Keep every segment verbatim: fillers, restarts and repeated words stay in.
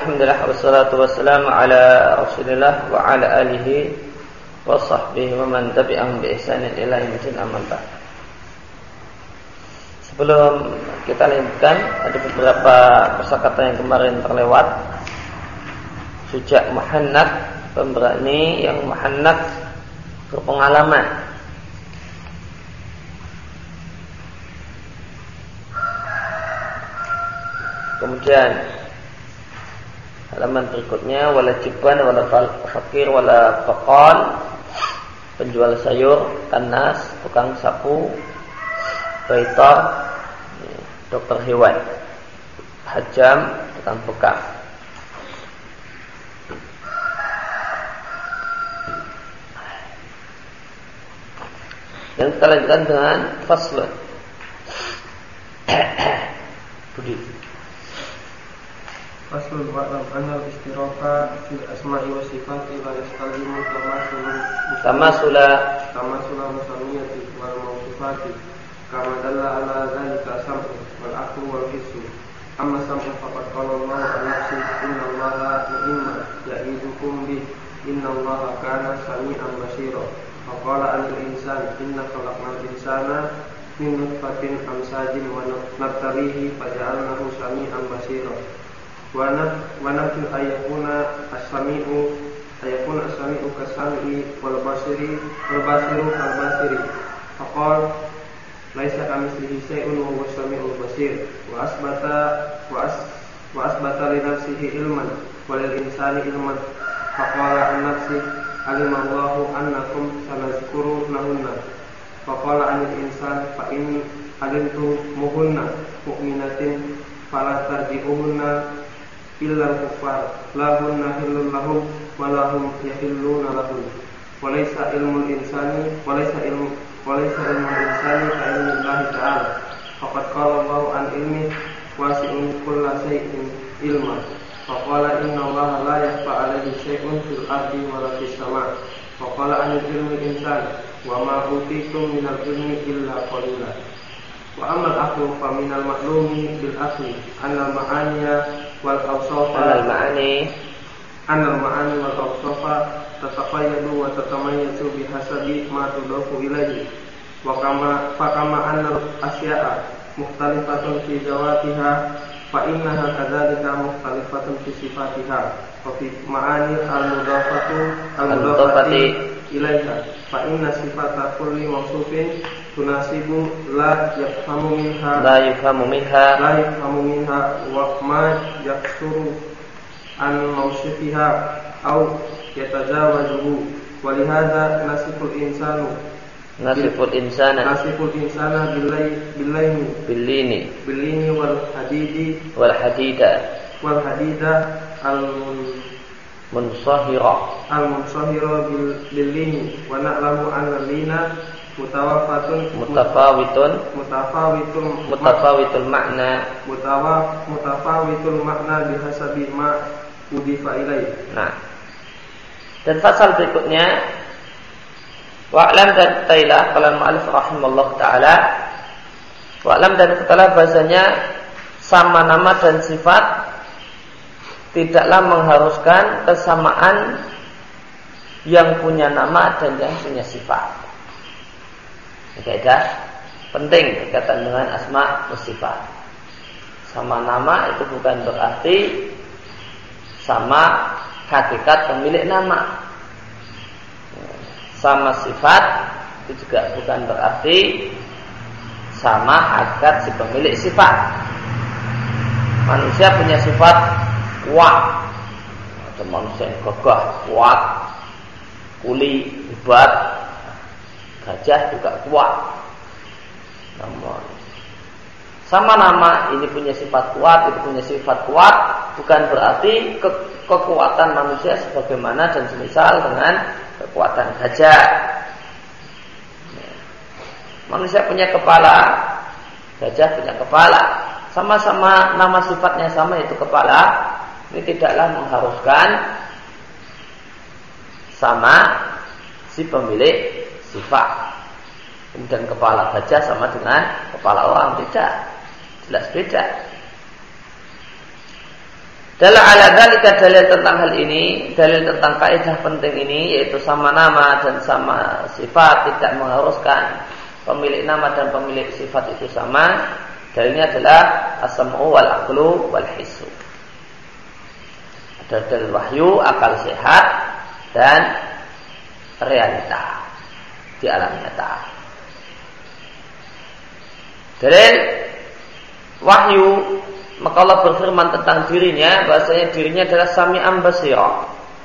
Alhamdulillah wassalatu wassalamu ala Rasulillah wa ala alihi wa sahbihi wa man tabi'ahum bi ihsanin ila yaumil amma ba'd. Sebelum kita lanjutkan, ada beberapa kosakata yang kemarin terlewat. Sujak muhannad, pemberani yang muhannad berpengalaman. Kemudian halaman berikutnya, wala jibban wala fakir wala faqal, penjual sayur, kanas, tukang sapu, baitar, dokter hewan, hajam, tukang bekam. Dan kita lanjutkan dengan faslun. Budi. Faslun wa'lam anna al-istiraka fil asma'i wa sifati la yastazimu tamasula tamasula musamiyati wal mawsufati kama dalla ala dhalika sam'u wal aqlu wal hissu. Amma sam'u faqad qala Allah an nafsi inna Allaha ni'ma ya'idukum bih inna Allaha kana sami'an basira. Faqala al-insan inna khalaqnal insana min nutfatin amsajin wa nabtalihi faja'alnahu sami'an basira. Wa nafsu ayakuna as-sami'u ayakuna as-sami'u kas-sami'i wal basiri wal basiru kal basiri. Faqala laisa kamitslihi syai'un wa huwas sami'ul basir. Wa asbata wa as wa asbata li nafsihi ilman wa lil insani ilman. Faqala an-nafsi alimallahu annakum sanazkuru lahunna. Faqala anil insan fa inni alimtu muhunna mu'minatin fala tarji'uhunna illa al-kuffar lahunna hillun lahum wa lahum yahilluna lahum. Wa laysa ilmul insani wa laysa ilmu wa laysa ilmul insani ka ilmillahi ta'ala. Faqad qala Allahu an ilmi wasi'un kulla shay'in ilma. Faqala inna Allaha la yakhfa 'alaihi shay'un fil ardi wa la fis sama'. Faqala anil ilmi insan wa ma utitum minal ilmi illa qalila. Wa amal aqlu fa minal ma'lumi bil aqli anal ma'aniya wal awsafa anal ma'ani anal ma'ani wal awsafa tataqayyadu wa tatamayyazu bihasabi ma tudafu ilayhi. Wa kama fa kama anal asya'a mukhtalifatun fi zawatiha fa innaha kadzalika mukhtalifatun fi sifatiha wa fi ma'ani al-mudafatu al-mudafati ilaiha fa inna sifata kulli mawsufin tunasibu la yafhamu minha la yafhamu minha la yafhamu minha wa ma yaksuru an mawsufiha aw yatajawazuhu. Wa lihadza nasiful insanu nasiful insana nasiful insana billahi billahi billini billini wal hadidi wal hadida wal hadida al munsahira al-munsahira bil-lini wa na'lamu anna lina mutawafatun mutafawitun mutafawitun mutafawitul makna mutawa mutafawitul makna bihasabi ma udifa ilai. Nah, dan pasal berikutnya wa'lam dan ketahilah kalau mu'alif rahimallahu ta'ala, wa'lam dan ketahilah bahasanya sama nama dan sifat tidaklah mengharuskan kesamaan yang punya nama dan yang punya sifat. Ini kaidah penting berkaitan dengan asma wa sifat. Sama nama itu bukan berarti sama hakikat pemilik nama. Sama sifat itu juga bukan berarti sama hakikat si pemilik sifat. Manusia punya sifat kuat, ada manusia yang gagah, kuat, kuli, hebat. Gajah juga kuat. Namun sama nama ini punya sifat kuat, itu punya sifat kuat, bukan berarti ke- kekuatan manusia sebagaimana dan semisal dengan kekuatan gajah. Manusia punya kepala, gajah punya kepala. Sama-sama nama sifatnya sama, itu kepala. Ini tidaklah mengharuskan sama si pemilik sifat. Kemudian kepala gajah sama dengan kepala orang, tidak, jelas beda. Dalam ala dzalika dalil tentang hal ini, dalil tentang kaidah penting ini yaitu sama nama dan sama sifat tidak mengharuskan pemilik nama dan pemilik sifat itu sama. Dalilnya adalah as-sam'u wal aqlu wal hissu. Ada dalil wahyu, akal sehat dan realita di alam nyata. Dalil wahyu, maka Allah berfirman tentang dirinya, bahasanya dirinya adalah Sami'an Basira.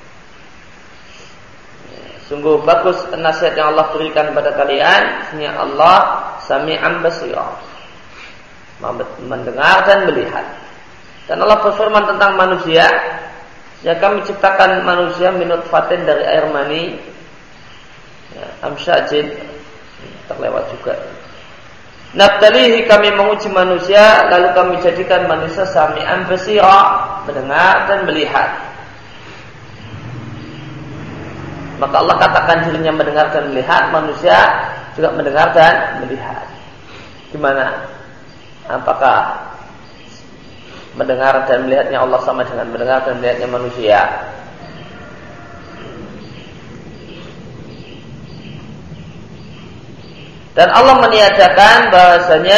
Sungguh bagus nasihat yang Allah berikan kepada kalian, sesungguhnya Allah Sami'an Basira, mendengar dan melihat. Dan Allah berfirman tentang manusia, ya kami ciptakan manusia minut fatin dari air mani, ya, amsyajin, terlewat juga. Nabtalihi, kami menguji manusia, lalu kami jadikan manusia sami'an basira, mendengar dan melihat. Maka Allah katakan dirinya mendengar dan melihat, manusia juga mendengar dan melihat. Gimana? Apakah mendengar dan melihatnya Allah sama dengan mendengar dan melihatnya manusia? Dan Allah meniadakan bahasanya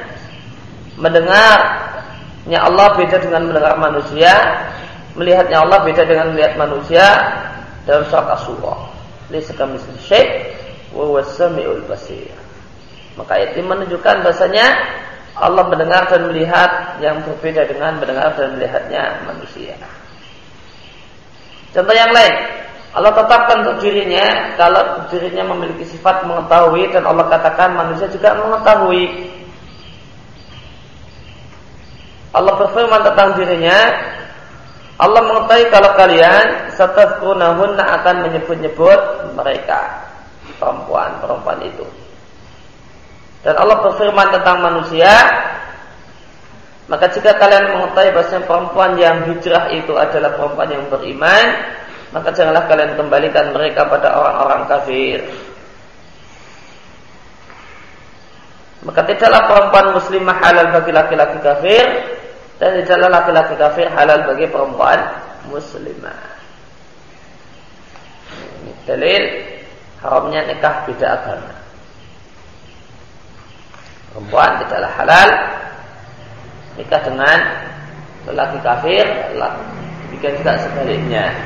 mendengarnya Allah beda dengan mendengar manusia, melihatnya Allah beda dengan melihat manusia dalam surat Asy-Syura. Laisa kamitslihi syai' wa huwas samiul basir. Maka itu menunjukkan bahasanya Allah mendengar dan melihat yang berbeda dengan mendengar dan melihatnya manusia. Contoh yang lain, Allah tetapkan untuk dirinya kalau dirinya memiliki sifat mengetahui, dan Allah katakan manusia juga mengetahui. Allah berfirman tentang dirinya, Allah mengetahui kalau kalian satadhkurunahunna akan menyebut-nyebut mereka, perempuan-perempuan itu. Dan Allah berfirman tentang manusia, maka jika kalian mengetahui bahwa perempuan yang hijrah itu adalah perempuan yang beriman, maka janganlah kalian kembalikan mereka pada orang-orang kafir. Maka tidaklah perempuan muslimah halal bagi laki-laki kafir, dan tidaklah laki-laki kafir halal bagi perempuan muslimah. Ini dalil haramnya nikah beda agama. Perempuan tidaklah halal nikah dengan lelaki kafir, demikian juga sebaliknya.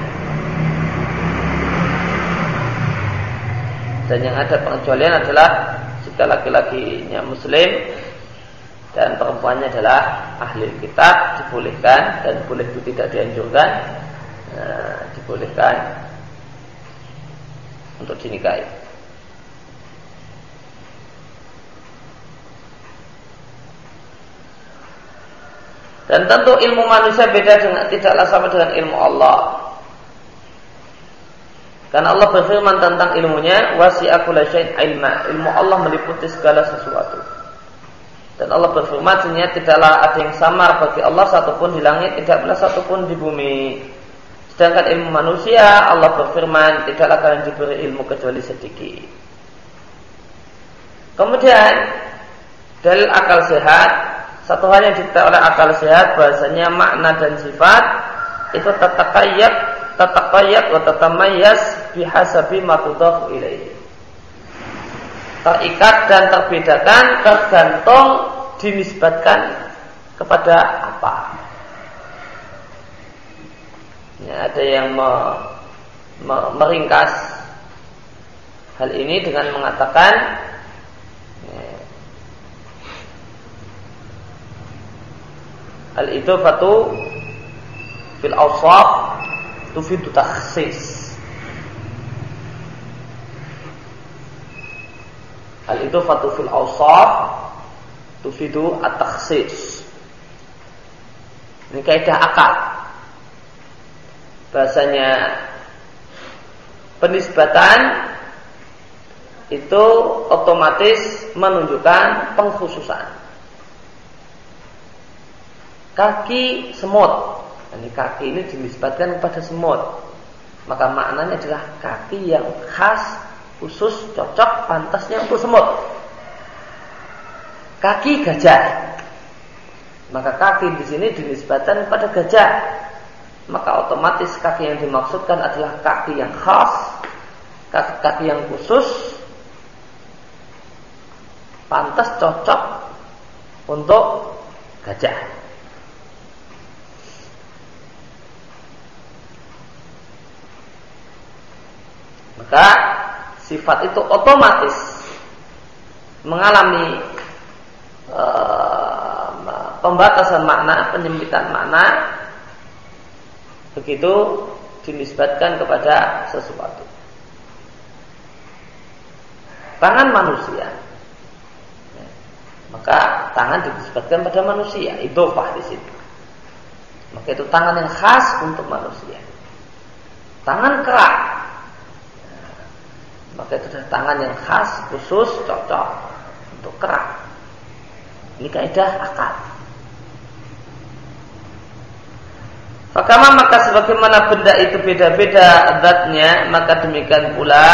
Dan yang ada pengecualian adalah jika laki-lakinya muslim dan perempuannya adalah ahli kitab, dibolehkan, dan boleh itu tidak dianjurkan, nah, dibolehkan untuk dinikahi. Dan tentu ilmu manusia beda dengan, tidaklah sama dengan ilmu Allah. Karena Allah berfirman tentang ilmunya, wasi'a kulla syai'in ilma. Ilmu Allah meliputi segala sesuatu. Dan Allah berfirman, sebenarnya tidaklah ada yang samar bagi Allah satupun di langit, tidak pula satupun di bumi. Sedangkan ilmu manusia, Allah berfirman, tidaklah kalian diberi ilmu kecuali sedikit. Kemudian dalil akal sehat, satu hal yang diketahui oleh akal sehat bahasanya makna dan sifat itu tataqayyad tataqayyad wa tatamayyaz bihasabi ma tudhafu ilaihi. Terikat dan terbedakan tergantung dinisbatkan kepada apa. Ya, ada yang me, me, meringkas hal ini dengan mengatakan ya, al-idhafatu fil awsaf tufidu takhsis. Al-idhafatu fil awsaf tufidu at-takhsis. Ini kaidah akal. Bahasanya penisbatan itu otomatis menunjukkan pengkhususan. Kaki semut, ini kaki ini dinisbatkan kepada semut, maka maknanya adalah kaki yang khas, khusus, cocok, pantasnya untuk semut. Kaki gajah, maka kaki di sini dinisbatkan kepada gajah, maka otomatis kaki yang dimaksudkan adalah kaki yang khas, kaki-kaki yang khusus, pantas cocok untuk gajah. Maka sifat itu otomatis mengalami uh, pembatasan makna, penyempitan makna begitu dinisbatkan kepada sesuatu. Tangan manusia, maka tangan dinisbatkan pada manusia, idhofah di situ. Maka itu tangan yang khas untuk manusia. Tangan kerak, maka itu adalah tangan yang khas, khusus, cocok untuk kerak. Ini kaidah akal. Fakama maka sebagaimana benda itu beda-beda zatnya, maka demikian pula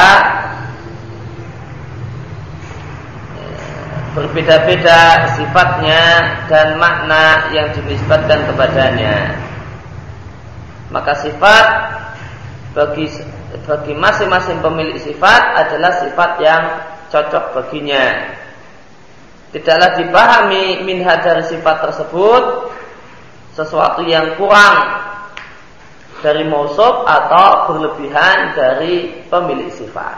berbeda-beda sifatnya dan makna yang dinisbatkan kepadanya. Maka sifat bagi bagi masing-masing pemilik sifat adalah sifat yang cocok baginya. Tidaklah dipahami minha dari sifat tersebut sesuatu yang kurang dari mausuf atau berlebihan dari pemilik sifat.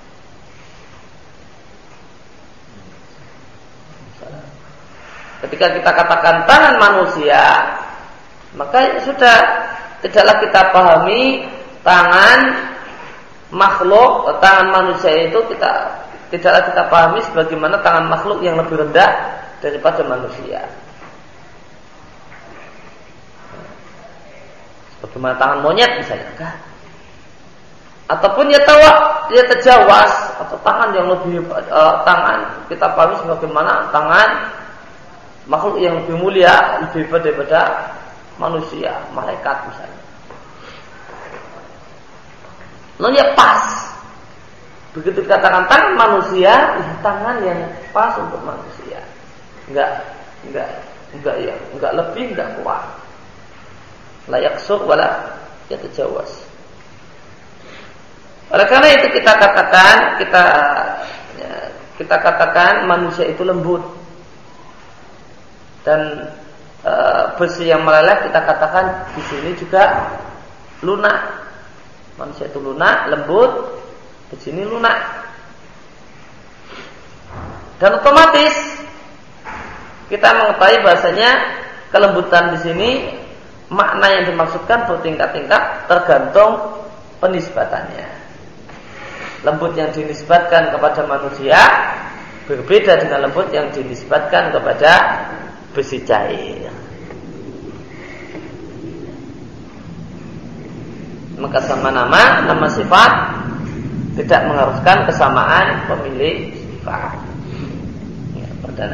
Ketika kita katakan tangan manusia, maka sudah tidaklah kita pahami tangan makhluk, tangan manusia itu kita tidaklah kita pahami sebagaimana tangan makhluk yang lebih rendah daripada manusia. Bagaimana tangan monyet misalnya, kan? Ataupun ya tawa, dia terjawas atau tangan yang lebih uh, tangan kita pahami sebagaimana tangan makhluk yang lebih mulia, lebih daripada manusia, malaikat misalnya. Lalu ya pas. Begitu dikatakan tangan manusia, ya tangan yang pas untuk manusia. Enggak, enggak, enggak ya, enggak lebih, enggak kurang. Layak sur wala yatajawaz. Oleh karena itu kita katakan kita ya, kita katakan manusia itu lembut dan e, besi yang meleleh kita katakan di sini juga lunak. Manusia itu lunak, lembut, di sini lunak. Dan otomatis kita mengetahui bahasanya kelembutan di sini makna yang dimaksudkan bertingkat-tingkat tergantung penisbatannya. Lembut yang dinisbatkan kepada manusia berbeda dengan lembut yang dinisbatkan kepada besi cair. Maka sama nama, nama sifat tidak mengharuskan kesamaan pemilik sifat. Ya, perdana.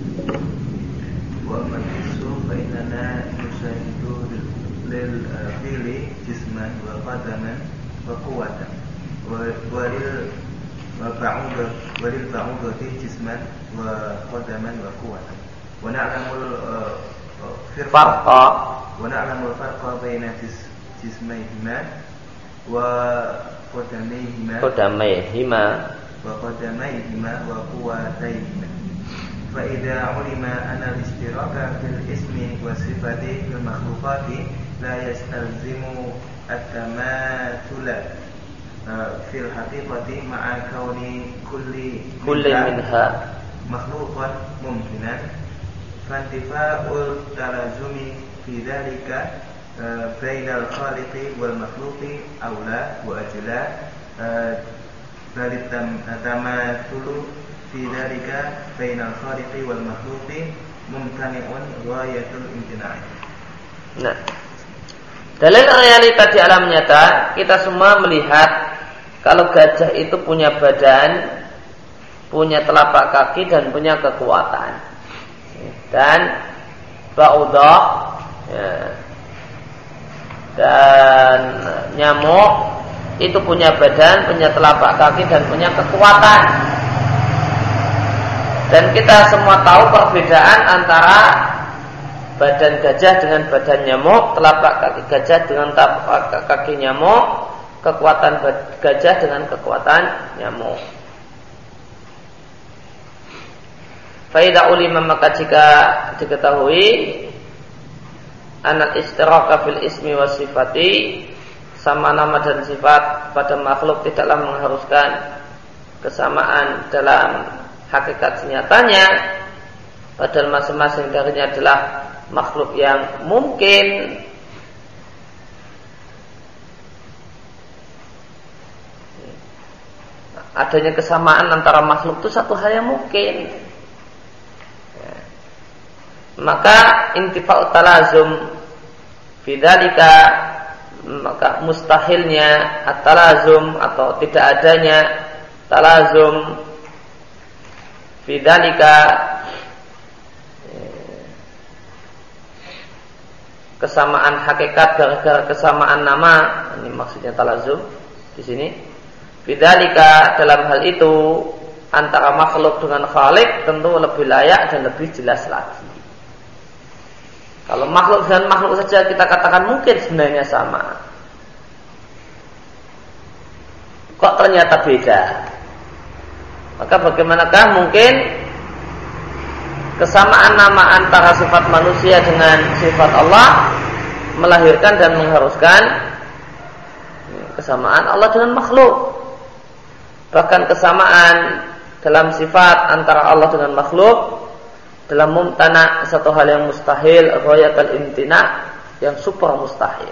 Wa man isu fa inna nusahidu lil fili jisman wa qadaman wa quwwatan wa walil wa ba'udah walil ba'udati jisman wa qadaman wa quwwatan wa na'lamul firqa wa na'lamul farqa baina jismaihima wa qadamayhima qadamayhima wa qadamayhima wa quwwatayhima. Fa idza ulima anna al-ishtiraka fil ismi wa sifati fil makhluqati la yastalzimu at-tamathula fil haqiqati ma'a kauni kulli kulli minha makhluqan mumkinan fantifa'ul talazumi fi dhalika bainal khaliqi wal makhluqi aula wa ajla bal tamathulu fi dhalika bainal khaliqi wal makhluqi mumtani'un ghayatul imtina'i. Nah, dalil realita di alam nyata kita semua melihat kalau gajah itu punya badan, punya telapak kaki dan punya kekuatan. Dan ba'udah ya, dan nyamuk itu punya badan, punya telapak kaki dan punya kekuatan. Dan kita semua tahu perbedaan antara badan gajah dengan badan nyamuk, telapak kaki gajah dengan telapak kaki nyamuk, kekuatan gajah dengan kekuatan nyamuk. Faidah ulima, maka jika diketahui anal istiraka fil ismi wa sifati, sama nama dan sifat pada makhluk tidaklah mengharuskan kesamaan dalam hakikat senyatanya, padahal masing-masing darinya adalah makhluk yang mungkin adanya kesamaan antara makhluk itu satu hal yang mungkin. Maka intifa'ut talazum fidzalika, maka mustahilnya at-talazum atau tidak adanya talazum fidzalika, kesamaan hakikat gara-gara kesamaan nama, ini maksudnya talazum di sini. Fidzalika, dalam hal itu antara makhluk dengan khalik tentu lebih layak dan lebih jelas lagi. Kalau makhluk dengan makhluk saja kita katakan mungkin sebenarnya sama, kok ternyata beda, maka bagaimanakah mungkin kesamaan nama antara sifat manusia dengan sifat Allah melahirkan dan mengharuskan kesamaan Allah dengan makhluk. Bahkan kesamaan dalam sifat antara Allah dengan makhluk dalam mumtana, satu hal yang mustahil, ghayatul imtina, yang super mustahil.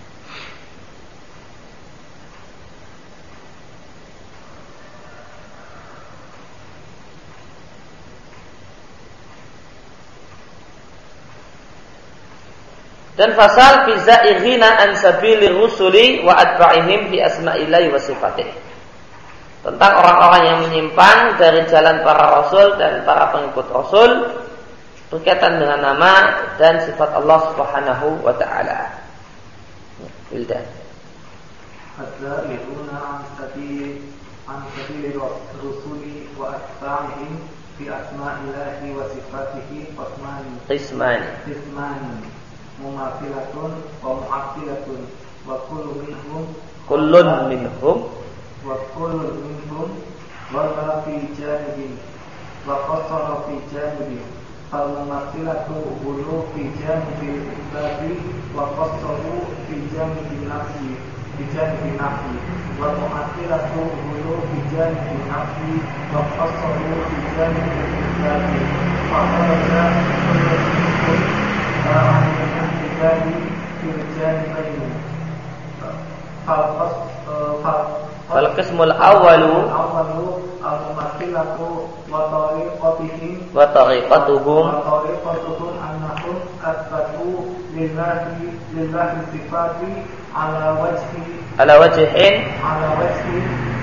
Dan fasal fi za'ighina an sabili rusuli wa atba'ihim fi asma'illahi wa sifatih, tentang orang-orang yang menyimpang dari jalan para rasul dan para pengikut rasul berkaitan dengan nama dan sifat Allah Subhanahu wa taala. Wildan. Hadzairuna an sabil an sabil rusuli wa atba'ihim fi asma'illahi wa sifatihi qismani. Qismani. Qismani. Mumathilatun wa mu'attilatun wa kullu minhum kullun minhum wa kullu minhum wala fi janibin wa qasara fi janibin. Al-mumathilatu ulu fi janibil ibadi wa qasaru fi janibil nafsi fi janibil nafsi wa mumathilatu ulu fi janibil nafsi wa qasaru fi janibil ibadi wa kharaja al-mumathilatu ibadi fi janibil fal-qas fal-qismul awwalu al-mumathilatu wa tariqatihim wa tariqatuhum wa tariqatuhum annahum athbatu lillahi lillahi sifati ala wajhi ala wajhin ala wajhi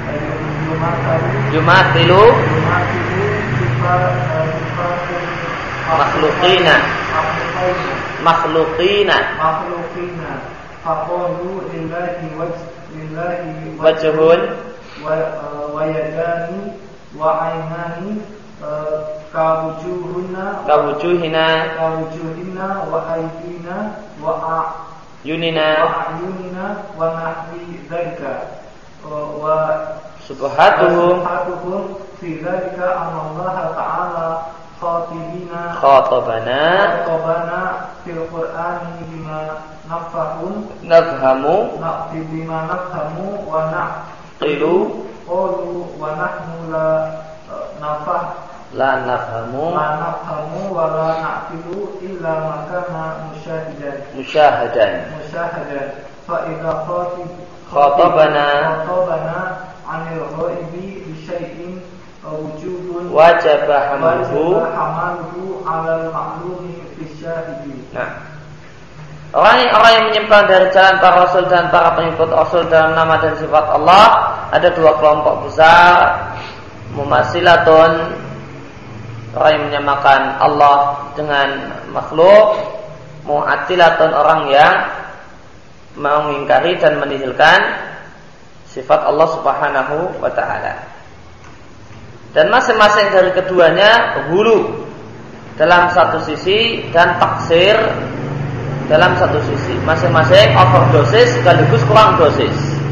yumathilu yumatilu sifat sifat makhluqina makhluqina makhluqina faqalu lillahi wajh lillahi wajhun wa wa yadani wa aynani kawujuhuna kawujuhina kawujuhina wa aydina wa yunina wa ayunina wa nahwi dzalika wa subhatuhum subhatuhum fi dzalika Allah ta'ala khatibina khatabana khatabana fil qur'ani bima nafahum nafhamu bima nafhamu wa naqilu qalu wa nahnu la nafah la nafhamu la nafhamu wa la naqilu illa ma kana musyahidan musyahadan musyahadan fa idza khatib khatabana khatabana 'anil ghaibi bi syai'in wujubun wajib hamaluhu hamaluhu 'alal ma'lumi fi syahidi. Nah, orang-orang yang menyimpang dari jalan para rasul dan para pengikut rasul dalam nama dan sifat Allah ada dua kelompok besar. Mumasilatun, orang yang menyamakan Allah dengan makhluk. Mu'attilatun, orang yang mengingkari dan menihilkan sifat Allah Subhanahu wa ta'ala. Dan masing-masing dari keduanya hulu dalam satu sisi dan taksir dalam satu sisi. Masing-masing overdosis sekaligus kurang dosis.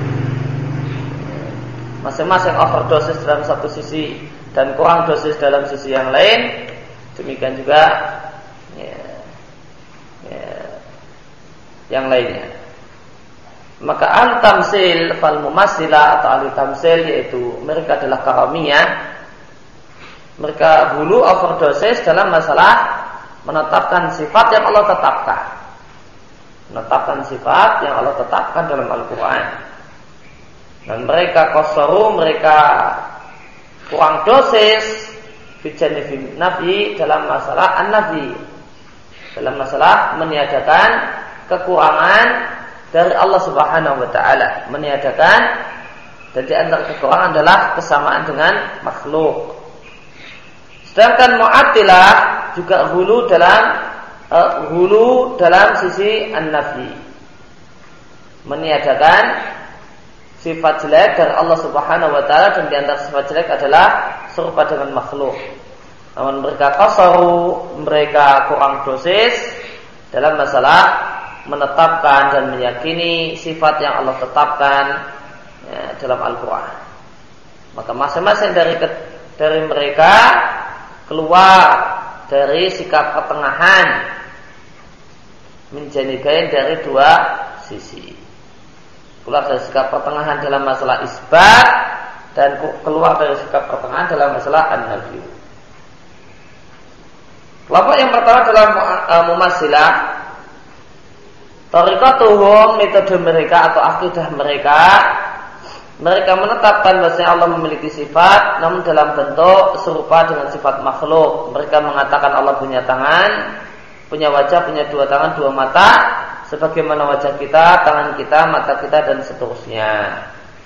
Masing-masing overdosis dalam satu sisi dan kurang dosis dalam sisi yang lain. Demikian juga ya, ya, yang lainnya. Maka ahli tamsil fal mumassilah atau ahli tamsil yaitu mereka adalah karamiyah. Mereka hulu overdosis dalam masalah menetapkan sifat yang Allah tetapkan. Menetapkan sifat yang Allah tetapkan dalam Al-Quran. Dan mereka kosoru, mereka kurang dosis fijanifim nabi dalam masalah an-nabi, dalam masalah meniadakan kekurangan dari Allah Subhanahu wa taala, meniadakan, dan di antara kekurangan adalah kesamaan dengan makhluk. Sedangkan Mu'attilah juga hulu dalam uh, hulu dalam sisi an-nafi, meniadakan sifat jelek dari Allah Subhanahu wa taala, dan di antara sifat jelek adalah serupa dengan makhluk. Namun mereka qasaru, mereka kurang dosis dalam masalah menetapkan dan meyakini sifat yang Allah tetapkan ya, dalam Al-Quran. Maka masing-masing dari dari mereka keluar dari sikap pertengahan, menjadikan dari dua sisi. Keluar dari sikap pertengahan dalam masalah isbat dan keluar dari sikap pertengahan dalam masalah an-nafi. Kelompok yang pertama dalam uh, mumassilah, tariqatuhum, metode mereka atau akidah mereka, mereka menetapkan bahwasanya Allah memiliki sifat namun dalam bentuk serupa dengan sifat makhluk. Mereka mengatakan Allah punya tangan, punya wajah, punya dua tangan, dua mata, sebagaimana wajah kita, tangan kita, mata kita, dan seterusnya.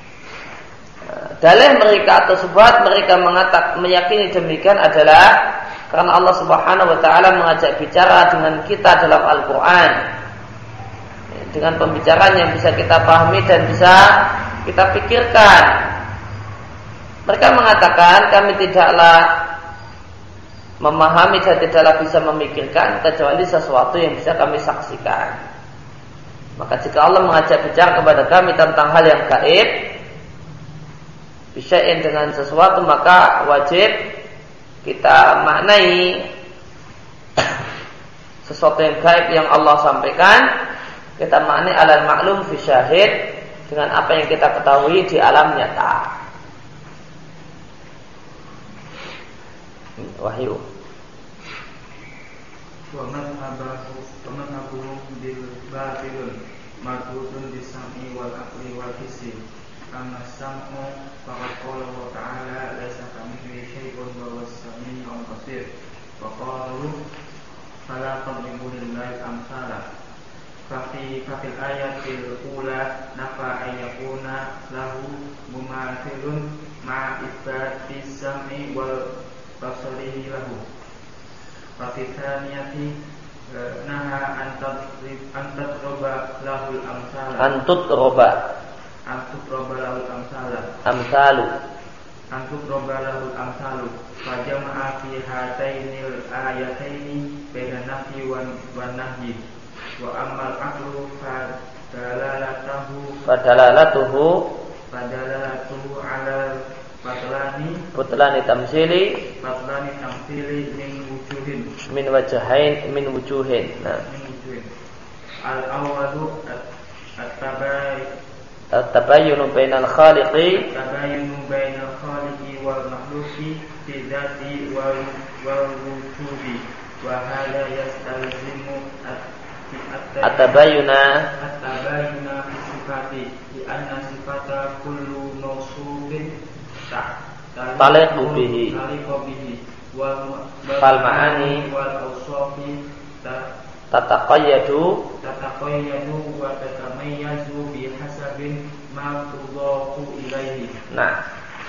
Dalih mereka atau subhat mereka mengatakan meyakini demikian adalah karena Allah Subhanahu wa taala mengajak bicara dengan kita dalam Al-Quran dengan pembicaraan yang bisa kita pahami dan bisa kita pikirkan. Mereka mengatakan kami tidaklah memahami dan tidaklah bisa memikirkan kecuali sesuatu yang bisa kami saksikan. Maka jika Allah mengajak bicara kepada kami tentang hal yang gaib, bisya'in dengan sesuatu, maka wajib kita maknai sesuatu yang gaib yang Allah sampaikan, kita maknai alal maklum fi syahid dengan apa yang kita ketahui di alam nyata. Wahyu. Wa man habahu wa man habahu bil batilun mardudun bisami wal aqli wal hissi. Amma sam'u faqad qala wa ta'ala laysa kamithlihi syai'un wa huwas sami'ul basir. Wa qalu fala tadribu lillahi amsala. Fafi fafil ayatil ula nafa ayyakuna lahu mumathilun ma'a itsbati sam'i wal basarihi lahu. Fafi thaniyati naha antadrib antadroba lahul amsala. Antudroba Antuk roba lahul amsala amsalu Antuk roba lahul amsalu Fajama'a fi hatainil ayataini baina nafi wa nahyi. Wa ammal aqlu fadalalatuhu fadalalatuhu fadalalatuhu ala fatlani butlani tamsili fatlani tamsili min wujuhin min wajahain min wujuhin. Nah, min wujuhin. Al-awwalu at-tabai at-tabayyunu bainal khaliqi tabayyunu bainal khaliqi wal makhluqi fi dzati wal wal wujudi wa hadha yastalzimu at-tabayyuna at-tabayyuna fi sifati li anna sifata kullu mawsufin taliqu bihi taliqu bihi wal fal ma'ani wal awsafi tataqayyadu tataqayyadu wa tatamayyazu bi hasabin ma tudhafu ilaihi. Nah,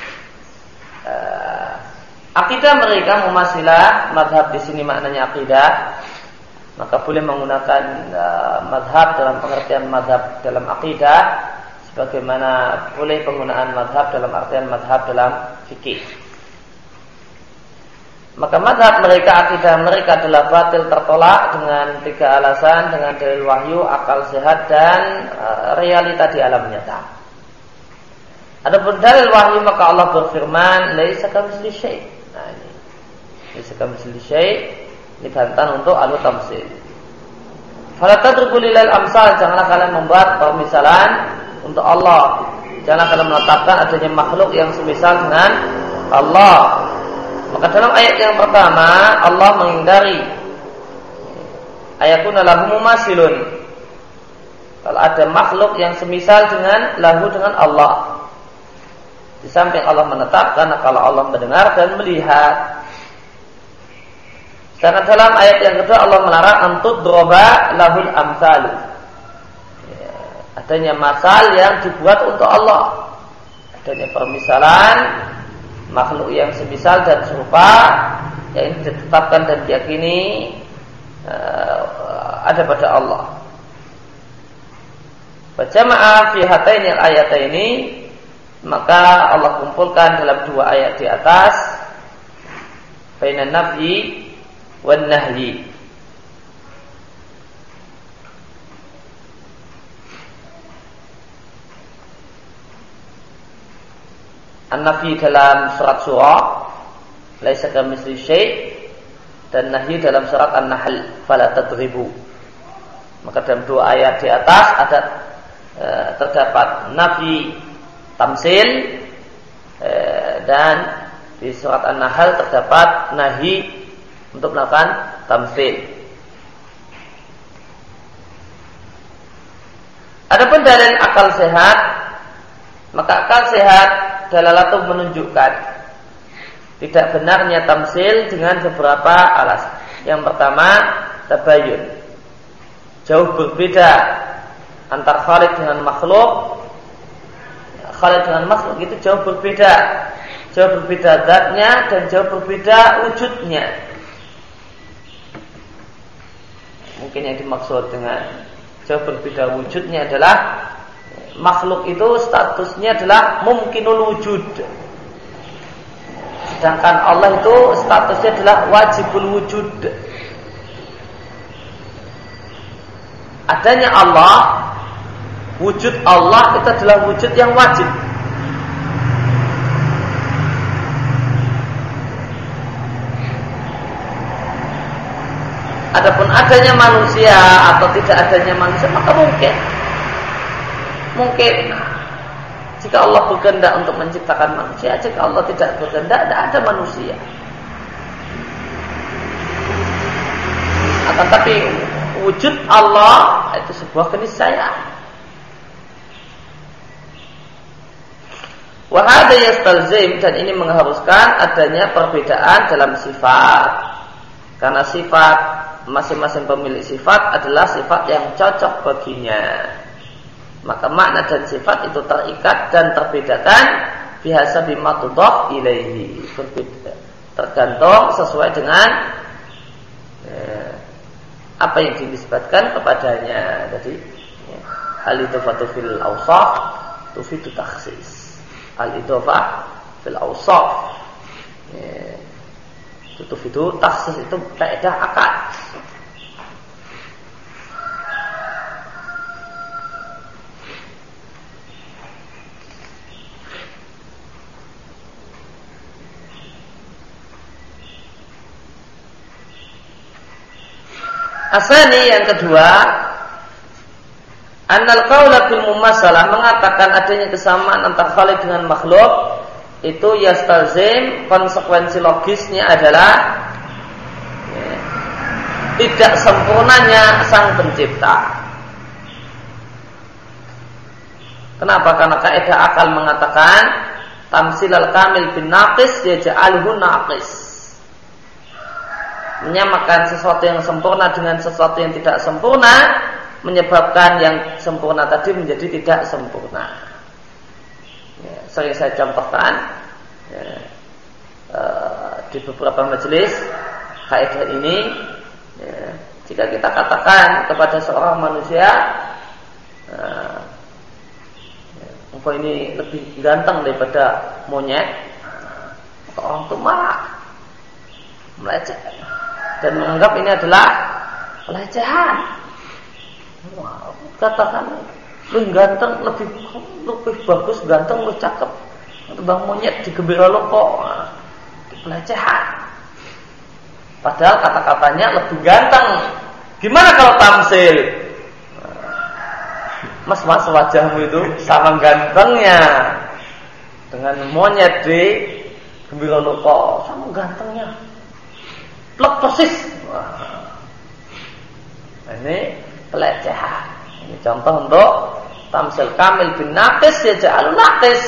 uh, akidah mereka mumassilah, madhab di sini maknanya akidah, maka boleh menggunakan uh, madhab dalam pengertian madhab dalam akidah, sebagaimana boleh penggunaan madhab dalam artian madhab dalam fikih. Maka mazhab mereka, akidah mereka adalah batil, tertolak dengan tiga alasan, dengan dalil wahyu, akal sehat, dan uh, realita di alam nyata. Adapun dalil wahyu, maka Allah berfirman, laisa kamitslihi syai'. Nah ini, laisa kamitslihi syai', ini bantahan untuk ahlu tamtsil. Fala tadribu lilal amsal, janganlah kalian membuat permisalan untuk Allah. Janganlah kalian menetapkan adanya makhluk yang semisal dengan Allah. Maka dalam ayat yang pertama Allah menghindari ayatuna lahu mumasilun, kalau ada makhluk yang semisal dengan lahu dengan Allah. Di samping Allah menetapkan kalau Allah mendengar dan melihat. Sedangkan dalam ayat yang kedua Allah melarang antut droba lahul amsalu, ya, adanya masal yang dibuat untuk Allah, adanya permisalan makhluk yang semisal dan serupa yang ditetapkan dan diyakini uh, ada pada Allah. Berjamaah fi hataini al-ayataini, maka Allah kumpulkan dalam dua ayat di atas bainan nafyi wan nahyi. An-nafi dalam surat surah laisa kamitslihi syai', dan nahi dalam surat An-Nahl fala tadribu. Maka dalam dua ayat di atas ada e, terdapat nafi tamsil, e, dan di surat An-Nahl terdapat nahi untuk melakukan tamsil. Adapun dalil akal sehat, maka akal sehat dalalatu menunjukkan tidak benarnya tamsil dengan beberapa alasan. Yang pertama, tabayun, jauh berbeda antar khaliq dengan makhluk. Khaliq dengan makhluk itu jauh berbeda, jauh berbeda zatnya dan jauh berbeda wujudnya. Mungkin yang dimaksud dengan jauh berbeda wujudnya adalah makhluk itu statusnya adalah mumkinul wujud, sedangkan Allah itu statusnya adalah wajibul wujud. Adanya Allah, wujud Allah itu adalah wujud yang wajib. Adapun adanya manusia atau tidak adanya manusia, maka mungkin Mungkin jika Allah berkehendak untuk menciptakan manusia, jika Allah tidak berkehendak, tidak ada manusia. Akan tapi wujud Allah itu sebuah keniscayaan. Wa hadza yastalzim, dan ini mengharuskan adanya perbedaan dalam sifat. Karena sifat masing-masing pemilik sifat adalah sifat yang cocok baginya. Maka makna dan sifat itu terikat dan terbedakan biasa bima tudhaf ilaihi, berbeda, tergantung sesuai dengan eh, apa yang dinisbatkan kepadanya. Jadi ya, al-idhofatu fil awsaf tufidu takhsis. Al-idhofah fil awsaf ya, tufidu takhsis, itu kaidah akad. Asani, yang kedua, annal qaula bil mumasalah, mengatakan adanya kesamaan antara khaliq dengan makhluk itu yastalzim, konsekuensi logisnya adalah ya, tidak sempurnanya sang pencipta. Kenapa? Karena kaidah akal mengatakan tamsilal kamil bin naqis yaj'aluhu naqis. Menyamakan sesuatu yang sempurna dengan sesuatu yang tidak sempurna menyebabkan yang sempurna tadi menjadi tidak sempurna. Ya, sering saya contohkan ya, uh, di beberapa majelis kaidah ini. Ya, jika kita katakan kepada seorang manusia, uh, ya, engkau ini lebih ganteng daripada monyet, maka orang itu marah. melecehkan dan menganggap ini adalah pelecehan. Wow, katakan lebih ganteng, lebih lebih bagus, ganteng, lebih cakep. Bang monyet di Gembira Loko, pelecehan. Padahal kata-katanya lebih ganteng. Gimana kalau tamsil? Mas mas wajahmu itu sama gantengnya dengan monyet di Gembira Loko, sama gantengnya. Plek persis. Nah, ini pelecehan. Ini contoh untuk tamsil kamil bin naqis ya ja'alun naqis.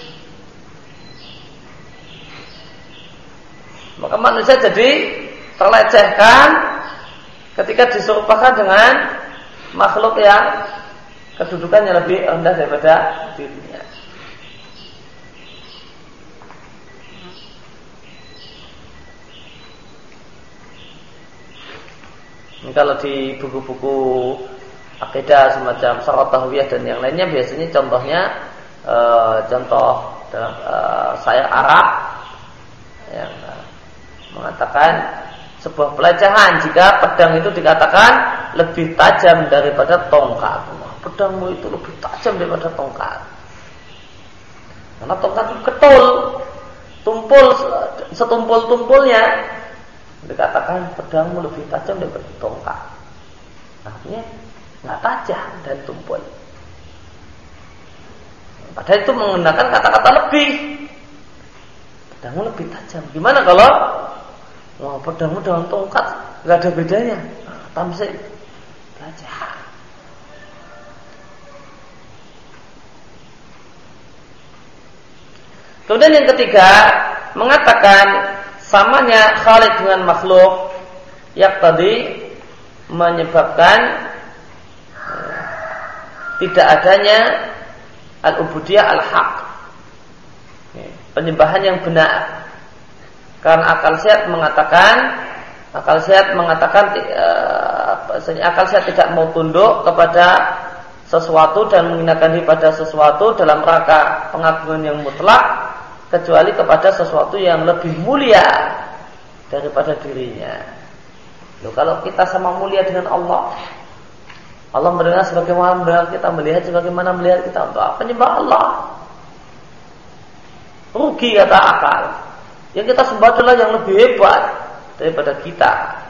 Maka manusia jadi terlecehkan ketika diserupakan dengan makhluk yang kedudukannya lebih rendah daripada dirinya. Ini kalau di buku-buku akidah semacam Syarat Tahwiyah dan yang lainnya biasanya contohnya e, contoh dalam e, syair Arab yang e, mengatakan sebuah pelecehan jika pedang itu dikatakan lebih tajam daripada tongkat. Pedangmu itu lebih tajam daripada tongkat. Karena tongkat itu ketul, tumpul setumpul-tumpulnya. Dikatakan pedangmu lebih tajam daripada tongkat. Artinya nggak tajam dan tumpul. Padahal itu menggunakan kata-kata lebih. Pedangmu lebih tajam. Gimana kalau wah, pedangmu dengan tongkat nggak ada bedanya? Nah, tamsil pelecehan. Kemudian yang ketiga mengatakan samanya Khalik dengan makhluk yang tadi menyebabkan eh, tidak adanya al-ubudiyah al-haq, penyembahan yang benar. Karena akal sehat mengatakan akal sehat mengatakan eh, akal sehat tidak mau tunduk kepada sesuatu dan menghinakan diri pada sesuatu dalam rangka pengagungan yang mutlak kecuali kepada sesuatu yang lebih mulia daripada dirinya. Loh, kalau kita sama mulia dengan Allah, Allah mendengar sebagaimana mendengar kita, melihat sebagaimana melihat kita, untuk apa menyembah Allah? Rugi kata akal. Yang kita sembah adalah yang lebih hebat daripada kita.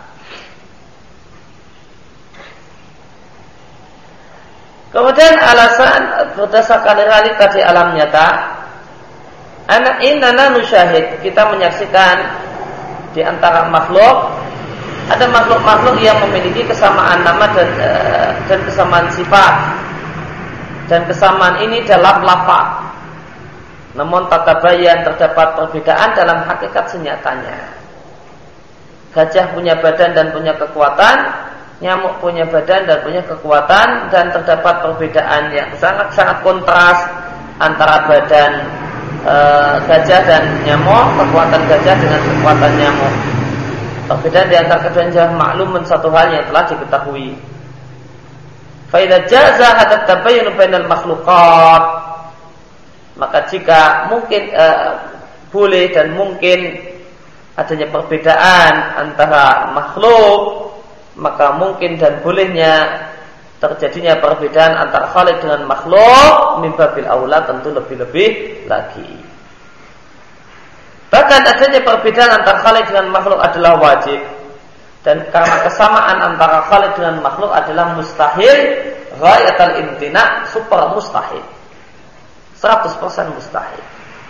Kemudian alasan berdasarkan realita di alam nyata, anak inna nusyahid, kita menyaksikan di antara makhluk ada makhluk-makhluk yang memiliki kesamaan nama dan, dan kesamaan sifat, dan kesamaan ini dalam lafaz. Namun tatabayan terdapat perbedaan dalam hakikat senyatanya. Gajah punya badan dan punya kekuatan, nyamuk punya badan dan punya kekuatan, dan terdapat perbedaan yang sangat-sangat kontras antara badan e, gajah dan nyamuk, kekuatan gajah dengan kekuatan nyamuk. Perbedaan di antara keduanya maklum satu hal yang telah diketahui. Fa idza jaza hadat tabayyun bainal makhluqat, maka jika mungkin e, boleh dan mungkin adanya perbedaan antara makhluk, maka mungkin dan bolehnya terjadinya perbedaan antara khalik dengan makhluk min babil aula, tentu lebih-lebih lagi. Bahkan adanya perbedaan antara khalik dengan makhluk adalah wajib, dan karena kesamaan antara khalik dengan makhluk adalah mustahil, ghayatul imtina, super mustahil, seratus persen mustahil.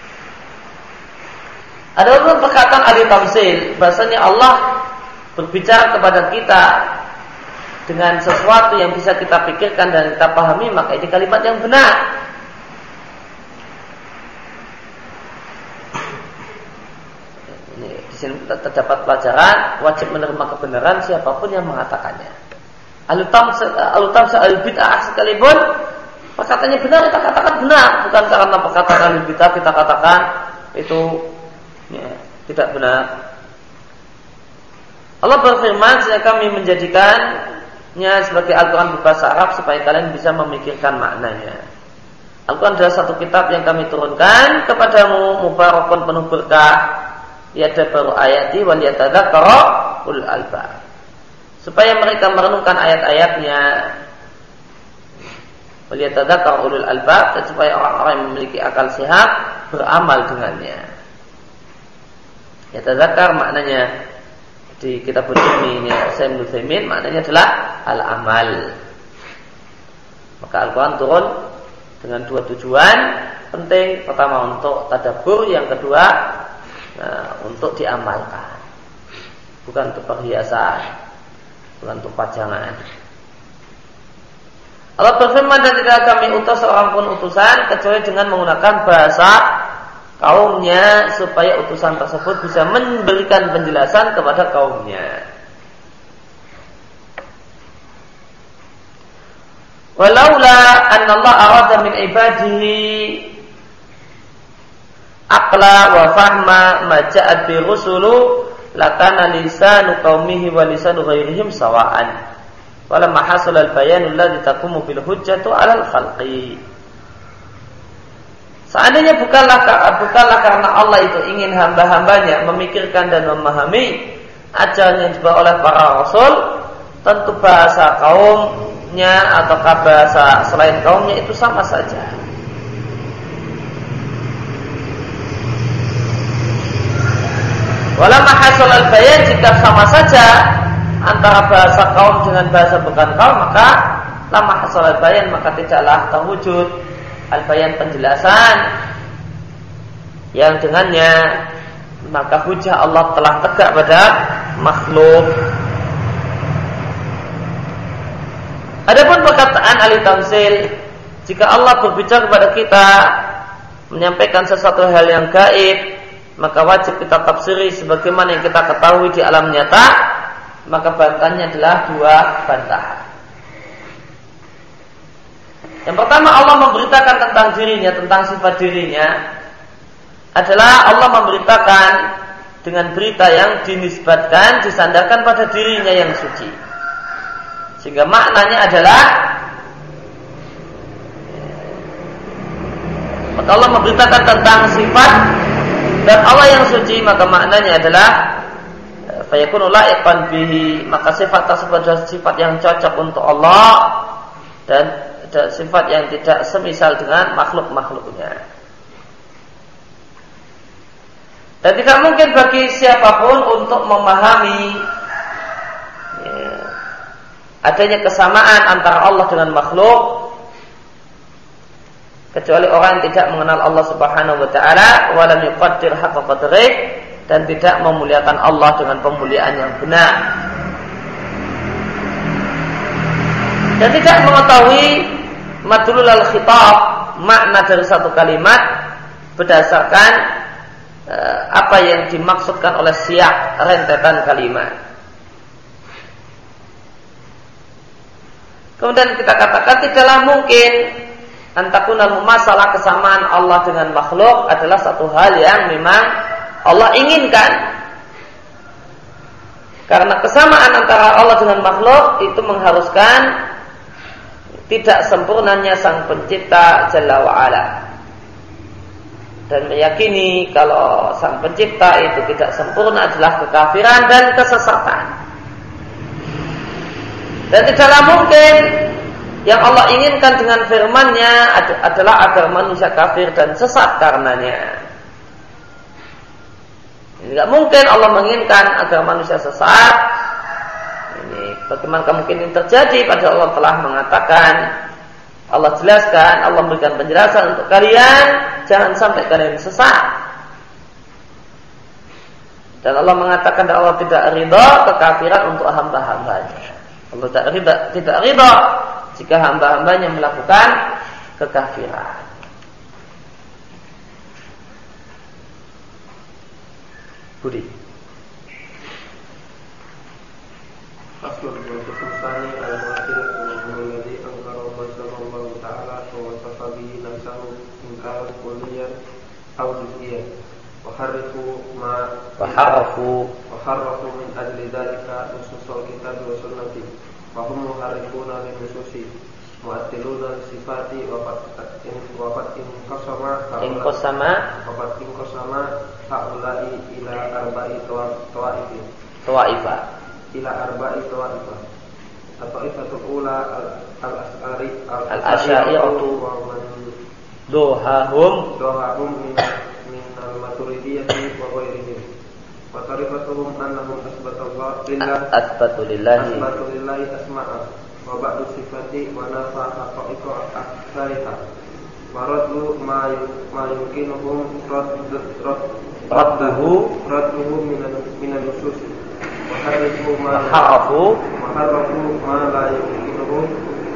Ada pun perkataan ahli tamsil, bahasanya Allah berbicara kepada kita dengan sesuatu yang bisa kita pikirkan dan kita pahami, maka ini kalimat yang benar. Ini di sini terdapat pelajaran, wajib menerima kebenaran siapapun yang mengatakannya. Ahli tamsil, ahli tamsil, ahli bid'ah sekalipun perkataannya benar, kita katakan benar, bukan karena perkataan ahli bid'ah kita katakan itu ya, tidak benar. Allah berfirman, sehingga kami menjadikannya sebagai Al-Quran berbahasa Arab supaya kalian bisa memikirkan maknanya. Al-Quran adalah satu kitab yang kami turunkan kepadamu, mubarakun, penuh berkah, liyadabbaru ayati wal yatadzakkara ulul albab. Supaya mereka merenungkan ayat-ayatnya, wal yatadzakkara ulul albab, dan supaya orang-orang yang memiliki akal sehat beramal dengannya. Yatadzakkar maknanya di kitab Al-Jami ini Syekh Ibnu Utsaimin maknanya adalah al-amal. Maka Al-Quran turun dengan dua tujuan penting. Pertama untuk tadabbur, yang kedua nah, untuk diamalkan, bukan untuk perhiasan, bukan untuk pajangan. Allah berfirman, dan tidak kami utus seorang pun utusan kecuali dengan menggunakan bahasa kaumnya, supaya utusan tersebut bisa memberikan penjelasan kepada kaumnya. Walaula anna Allah arada min ibadihi aqla wa fahma ma ja'at bi rusulu lakana lisanu qaumihi wa lisanu ghairihim sawa'an. Walamma hasala al-bayan alladhi taqumu bil hujjatu 'ala al-khalqi. Seandainya bukanlah bukanlah karena Allah itu ingin hamba-hambanya memikirkan dan memahami ajaran yang dibawa oleh para rasul, tentu bahasa kaumnya atau bahasa selain kaumnya itu sama saja. Walamma hasal al-bayan, jika sama saja antara bahasa kaum dengan bahasa bukan kaum, maka lama hasal al-bayan, maka tidaklah terwujud al-bayan, penjelasan yang dengannya maka hujah Allah telah tegak pada makhluk. Adapun perkataan ahli tamsil, jika Allah berbicara kepada kita menyampaikan sesuatu hal yang gaib, maka wajib kita tafsiri sebagaimana yang kita ketahui di alam nyata, maka bantahannya adalah dua bantahan. Yang pertama, Allah memberitakan tentang dirinya, tentang sifat dirinya, adalah Allah memberitakan dengan berita yang dinisbatkan, disandarkan pada dirinya yang suci. Sehingga maknanya adalah, maka Allah memberitakan tentang sifat dan Allah yang suci, maka maknanya adalah fayakunu la'iqan bihi, maka sifat tersebut adalah sifat yang cocok untuk Allah dan sifat yang tidak semisal dengan makhluk-makhluknya. Dan tidak mungkin bagi siapapun untuk memahami ya, adanya kesamaan antara Allah dengan makhluk, kecuali orang yang tidak mengenal Allah Subhanahu wa taala, wa lam yuqaddir haqqa qadrih, dan tidak memuliakan Allah dengan pemuliaan yang benar, dan tidak mengetahui madlul al-khitab, makna dari satu kalimat berdasarkan uh, apa yang dimaksudkan oleh siyak, rentetan kalimat. Kemudian kita katakan tidaklah mungkin antakunal masalah kesamaan Allah dengan makhluk adalah satu hal yang memang Allah inginkan, karena kesamaan antara Allah dengan makhluk itu mengharuskan tidak sempurnanya Sang Pencipta Jalla wa'ala, dan meyakini kalau Sang Pencipta itu tidak sempurna adalah kekafiran dan kesesatan. Dan tidaklah mungkin yang Allah inginkan dengan firman-Nya adalah agar manusia kafir dan sesat karenanya. Tidak mungkin Allah menginginkan agar manusia sesat. Ini bagaimana kemungkinan terjadi, padahal Allah telah mengatakan, Allah jelaskan, Allah memberikan penjelasan untuk kalian, jangan sampai kalian sesat. Dan Allah mengatakan dan Allah tidak ridha kekafiran untuk hamba-hambanya. Allah tidak ridha, tidak ridha jika hamba-hambanya melakukan kekafiran. Budi. Faslun wa khususani al-wakil alladhi angkara Allah sallallahu ta'ala wa wasafa bihi nafsahu ingkar kulliyan aw juz'iyyan wa harrifu ma wa harrafu wa harrafu min ajli dhalika nususul kitab wa sunnati wa hum muharrifuna li nususi mu'attiluna sifati wafat in wafat in qasama in qasama wafat in qasama haula'i ila arba'i tawa'ifi tawaifa ila arba'i tawa'ifa at-ta'ifatul ula al-as'ari al-asy'ariyatu wa man dohahum dohahum min min al-maturidiyyati wa ghairihim wa tarifatuhum annahum asbatallah lillah asbatu lillahi asbatu lillahi asma'a wa ba'du sifati wa nafa haqa'iqa aktsariha wa raddu ma ma yumkinuhum radd radduhu radduhu min min an-nusus wa harifu ma harafu wa harafu ma la yumkinuhum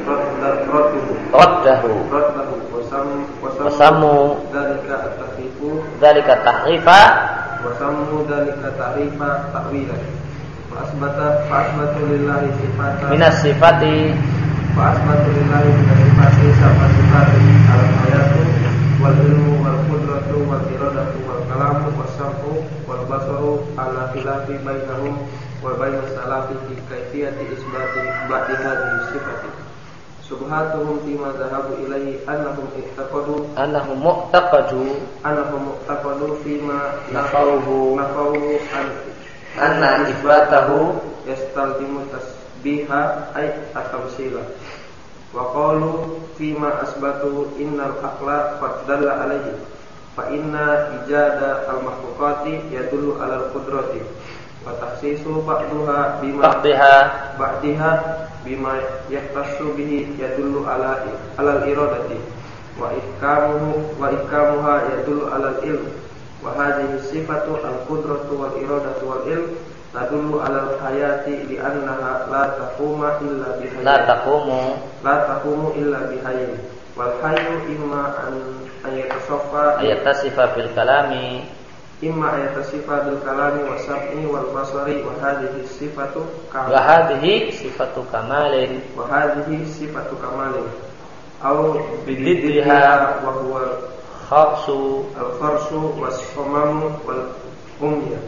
radduhu raddahu raddahu wa sam wa samu dzalika at-tahrifu dzalika tahrifa wa samu dzalika tahrifa ta'wilan wa asbata fa asbatu lillahi sifatan minas sifati fa asbatu lillahi minas sifati sama sifati al-hayatu wal ilmu wal qudratu wal iradatu wal kalamu was sam'u wal basaru ala khilafi bainahum wa bain salafi fi kaifiyati isbati ba'di hadhihi sifati subhatuhum fima dhahabu ilaihi annahum ittaqadu annahum mu'taqadu annahum mu'taqadu fima nafauhu nafauhu an anna isbatahu yastalzimu tasbiha ay at-tamsila wa qalu fima asbatu innal aqla qad dalla alayhi fa inna ijada al-makhluqati yadullu ala al-qudrati wa takhsisu ba'daha bima ba'daha ba'daha bima yahtassu bihi yadullu ala ala al-iradati wa ihkamuhu wa ihkamuha yadullu ala al-ilm wa hadhihi sifatu al-qudratu wal iradatu wal ilm tadullu ala al-hayati li annaha la taquma illa bihayyin la taqumu la taqumu illa bihayyin wal hayyu imma an ayatasaffa ayatasifa bil kalami imma ayatasifa bil kalami wa sam'i wal basari wa hadhihi sifatu wa hadhihi sifatu kamalin wa hadhihi sifatu kamalin aw bididdiha wa huwa kharsu al-kharsu was-samamu wal umya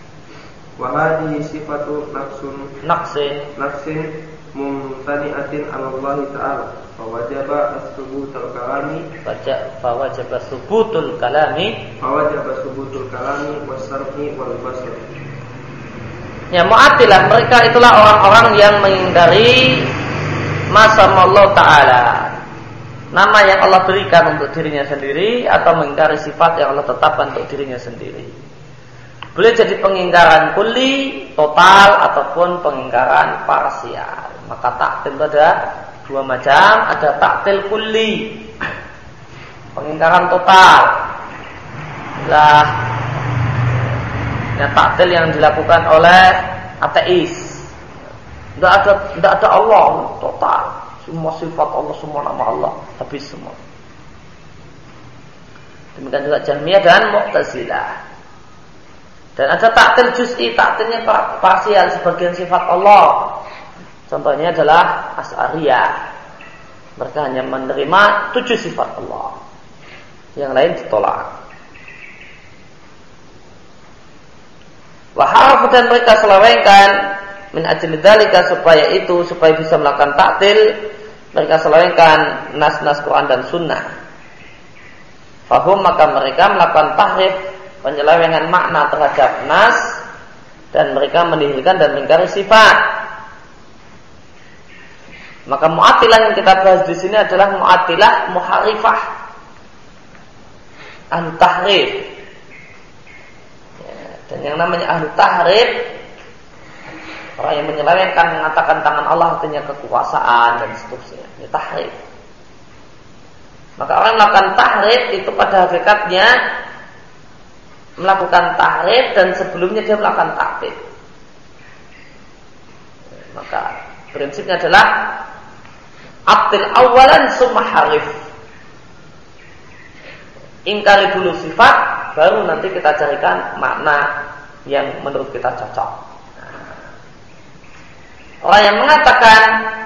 wa hadhihi sifatu naqsun naqsin naqsin mumtani'atin 'ala Allah ta'ala fa wajaba as-subutul kalami fa wajaba subutul kalami fa wajaba subutul kalami was-sam'i wal basar. Ya, Mu'attilah mereka itulah orang-orang yang mengingkari masa Allah Ta'ala, nama yang Allah berikan untuk dirinya sendiri, atau mengingkari sifat yang Allah tetapkan untuk dirinya sendiri. Boleh jadi pengingkaran kulli, total, ataupun pengingkaran parsial. Maka taktil itu ada dua macam. Ada taktil kulli, pengingkaran total. Lah, ya, taktil yang dilakukan oleh ateis. Tidak ada, tidak ada Allah, total. Semua sifat Allah, semua nama Allah, habis semua. Demikian juga Jahmiyah dan Mu'tazilah. Dan ada taktil juz'i, taktilnya parsial, sebagian sifat Allah. Contohnya adalah Asy'ariyah. Mereka hanya menerima tujuh sifat Allah, yang lain ditolak. Waharafu, dan mereka selewengkan min ajli dzalika, supaya itu supaya bisa melakukan taktil, mereka selewengkan nas-nas Quran dan Sunnah. Fahum, maka mereka melakukan tahrif, penyelewengan makna terhadap nas, dan mereka menihilkan dan mengingkari sifat. Maka Mu'attilah yang kita bahas di sini adalah Mu'attilah muharifah, ahlu tahrif. Ya, dan yang namanya ahlu tahrif, orang yang menyelewengkan, mengatakan tangan Allah artinya kekuasaan dan seterusnya, ini tahrif. Maka orang yang melakukan tahrif itu pada hakikatnya melakukan tahrif, dan sebelumnya dia melakukan takwil. Maka prinsipnya adalah abtil awalan summa harif. Ingkari dulu sifat, baru nanti kita carikan makna yang menurut kita cocok. Orang yang mengatakan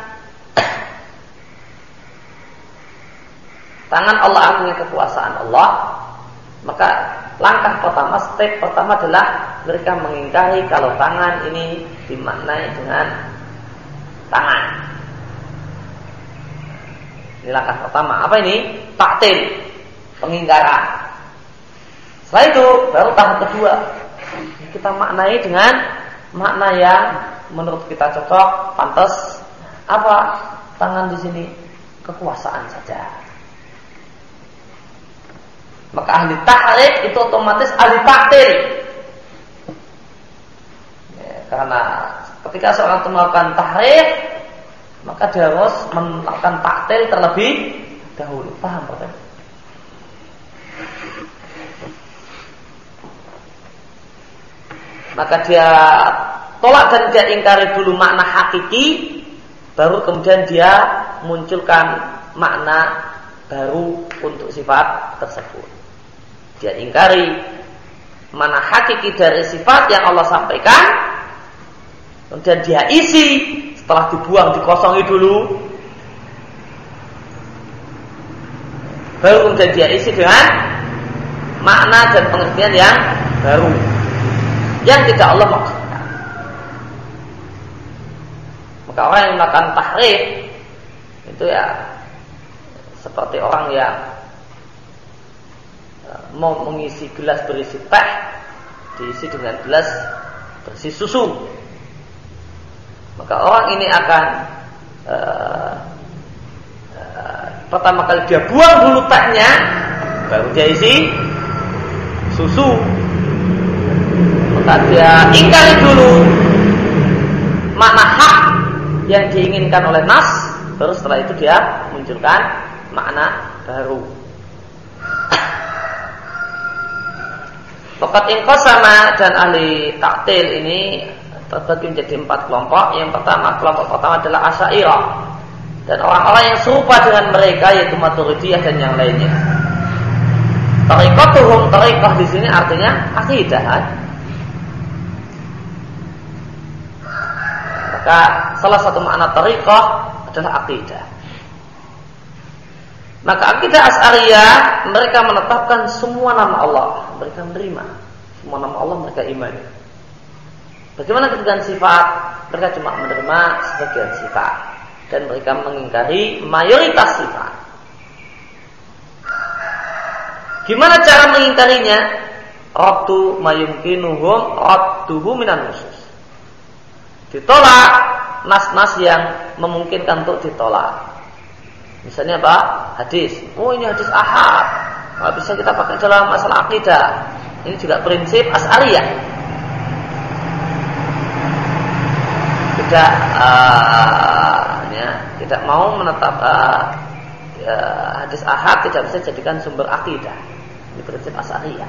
tangan Allah artinya kekuasaan Allah, maka langkah pertama, step pertama adalah mereka mengingkari kalau tangan ini dimaknai dengan tangan. Ini langkah pertama. Apa ini? Ta'til, pengingkaran. Setelah itu baru tahap kedua. Kita maknai dengan makna yang menurut kita cocok, pantas. Apa? Tangan di sini kekuasaan saja. Maka ahli tahrif itu otomatis ahli ta'til. Ya, karena ketika seorang itu melakukan tahrif, maka dia harus melakukan ta'til terlebih dahulu. Paham pertanyaan? Maka dia tolak dan dia ingkari dulu makna hakiki, baru kemudian dia munculkan makna baru untuk sifat tersebut. Dia ingkari makna hakiki dari sifat yang Allah sampaikan, kemudian dia isi setelah dibuang, dikosongi dulu, baru kemudian dia isi dengan makna dan pengertian yang baru yang tidak Allah maksudkan. Maka orang yang melakukan tahrif itu ya seperti orang yang mau mengisi gelas berisi teh, diisi dengan gelas berisi susu. Maka orang ini akan uh, uh, pertama kali dia buang dulu tehnya, baru dia isi susu. Maka dia ingkari dulu makna hak yang diinginkan oleh nas, baru setelah itu dia munculkan makna baru. Fakat inqasama, dan ahli ta'til ini terbagi menjadi empat kelompok. Yang pertama, kelompok pertama adalah Asy'ariyah dan orang-orang yang serupa dengan mereka, yaitu Maturidiyah dan yang lainnya. Tariqatuhum, tariqah di sini artinya akidah. Maka salah satu makna tariqah adalah akidah. Maka akidah Asy'ariyah, mereka menetapkan semua nama Allah, mereka menerima semua nama Allah, mereka imani. Bagaimana dengan sifat? Mereka cuma menerima sebagian sifat dan mereka mengingkari mayoritas sifat. Gimana cara mengingkarinya? Raddu mayumkinuhum radduhu minan nusus. Ditolak nas-nas yang memungkinkan untuk ditolak. Misalnya apa? Hadis. Oh, ini hadis ahad, nggak bisa kita pakai dalam masalah akidah. Ini juga prinsip Asy'ariyah. Tidak, uh, ya, tidak mau menetap uh, ya, hadis ahad tidak bisa jadikan sumber akidah. Ini prinsip Asy'ariyah.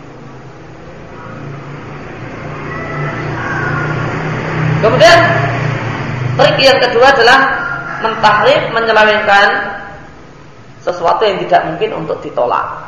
Kemudian trik yang kedua adalah mentahrif, menyelewengkan sesuatu yang tidak mungkin untuk ditolak.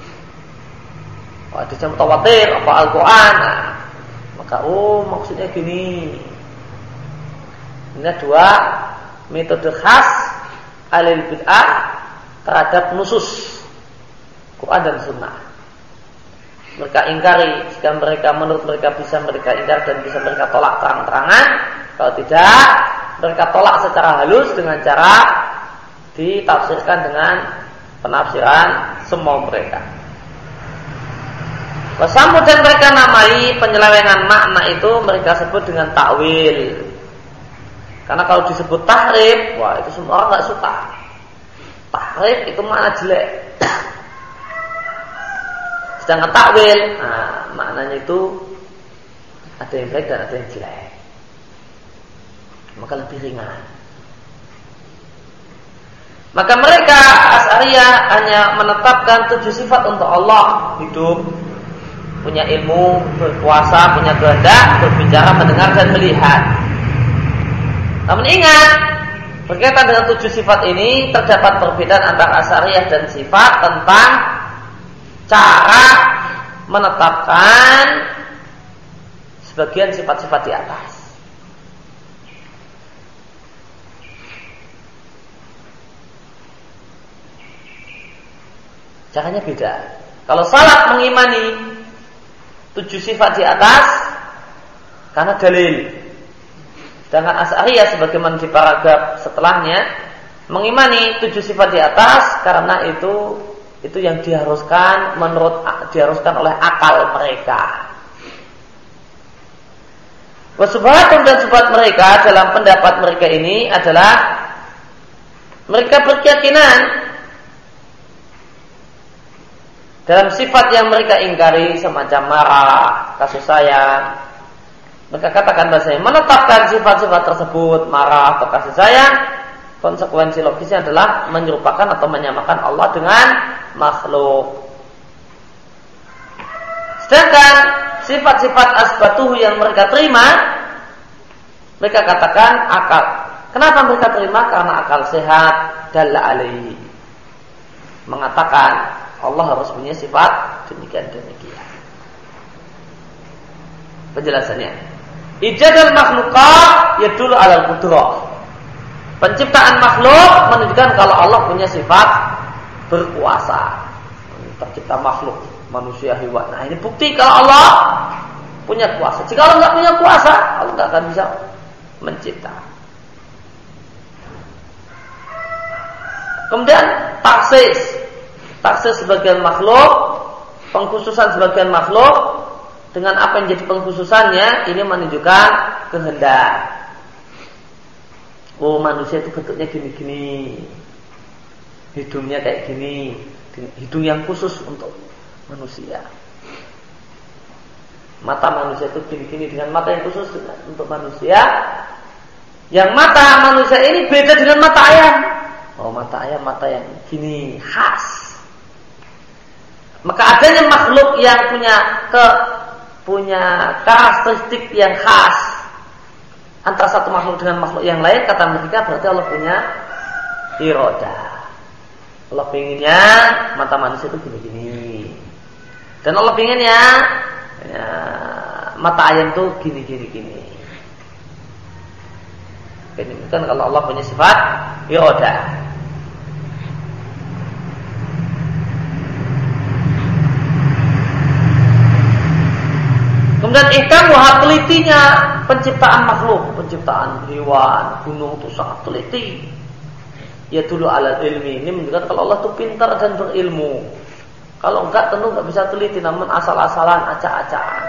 Wah, hadisnya mutawatir, apa Al-Quran, nah, maka oh maksudnya gini. Ini dua metode khas ahli bid'ah terhadap nusus Quran dan Sunnah. Mereka ingkari, jika mereka menurut mereka bisa mereka ingkar dan bisa mereka tolak terang-terangan. Kalau tidak, mereka tolak secara halus dengan cara ditafsirkan dengan penafsiran semua mereka. Wasamu, dan mereka namai penyelewengan makna itu mereka sebut dengan takwil. Karena kalau disebut tahrif, wah itu semua orang nggak suka. Tahrif itu makna jelek. Sedangkan takwil, nah, maknanya itu ada yang baik dan ada yang jelek. Maka lebih ringan. Maka mereka Asy'ariyah hanya menetapkan tujuh sifat untuk Allah: hidup, punya ilmu, berkuasa, punya kehendak, berbicara, mendengar dan melihat. Namun ingat, berkaitan dengan tujuh sifat ini terdapat perbedaan antara Asy'ariyah dan sifat tentang cara menetapkan sebagian sifat-sifat di atas. Caranya beda. Kalau salaf mengimani tujuh sifat di atas karena dalil, sedangkan Asy'ariyah sebagaimana di paragraf setelahnya mengimani tujuh sifat di atas karena itu itu yang diharuskan menurut diharuskan oleh akal mereka. Wasubhatun dan subhat mereka dalam pendapat mereka ini adalah mereka berkeyakinan dalam sifat yang mereka ingkari semacam marah, kasih sayang. Mereka katakan bahasanya menetapkan sifat-sifat tersebut marah atau kasih sayang, konsekuensi logisnya adalah menyerupakan atau menyamakan Allah dengan makhluk. Sedangkan sifat-sifat asbatuhu yang mereka terima, mereka katakan akal. Kenapa mereka terima? Karena akal sehat dalla alaihi. Mengatakan Allah harus punya sifat demikian demikian. Penjelasannya, ijadul makhluqat yadullu alal qudrah. Penciptaan makhluk menunjukkan kalau Allah punya sifat berkuasa. Tercipta makhluk, manusia, hewan. Nah, ini bukti kalau Allah punya kuasa. Jika Allah nggak punya kuasa, Allah nggak akan bisa mencipta. Kemudian taksis, taksis sebagian makhluk, pengkhususan sebagian makhluk dengan apa yang jadi pengkhususannya, ini menunjukkan kehendak. Oh, manusia itu bentuknya gini-gini, hidungnya kayak gini, hidung yang khusus untuk manusia. Mata manusia itu gini-gini dengan mata yang khusus untuk manusia. Yang mata manusia ini beda dengan mata ayam. Oh, mata ayam mata yang gini khas. Maka adanya makhluk yang punya ke punya karakteristik yang khas antara satu makhluk dengan makhluk yang lain, kata mereka berarti Allah punya iradah. Allah pengennya mata manusia itu gini-gini, dan Allah pengennya ya, mata ayam itu gini-gini-gini. Ini kan kalau Allah punya sifat iradah. Kemudian ihkam wahab telitinya penciptaan makhluk, penciptaan hewan, gunung itu sangat teliti. Ya dulu alal ilmi, ini menunjukkan kalau Allah itu pintar dan berilmu. Kalau enggak tentu enggak bisa teliti, namun asal-asalan, acak-acakan.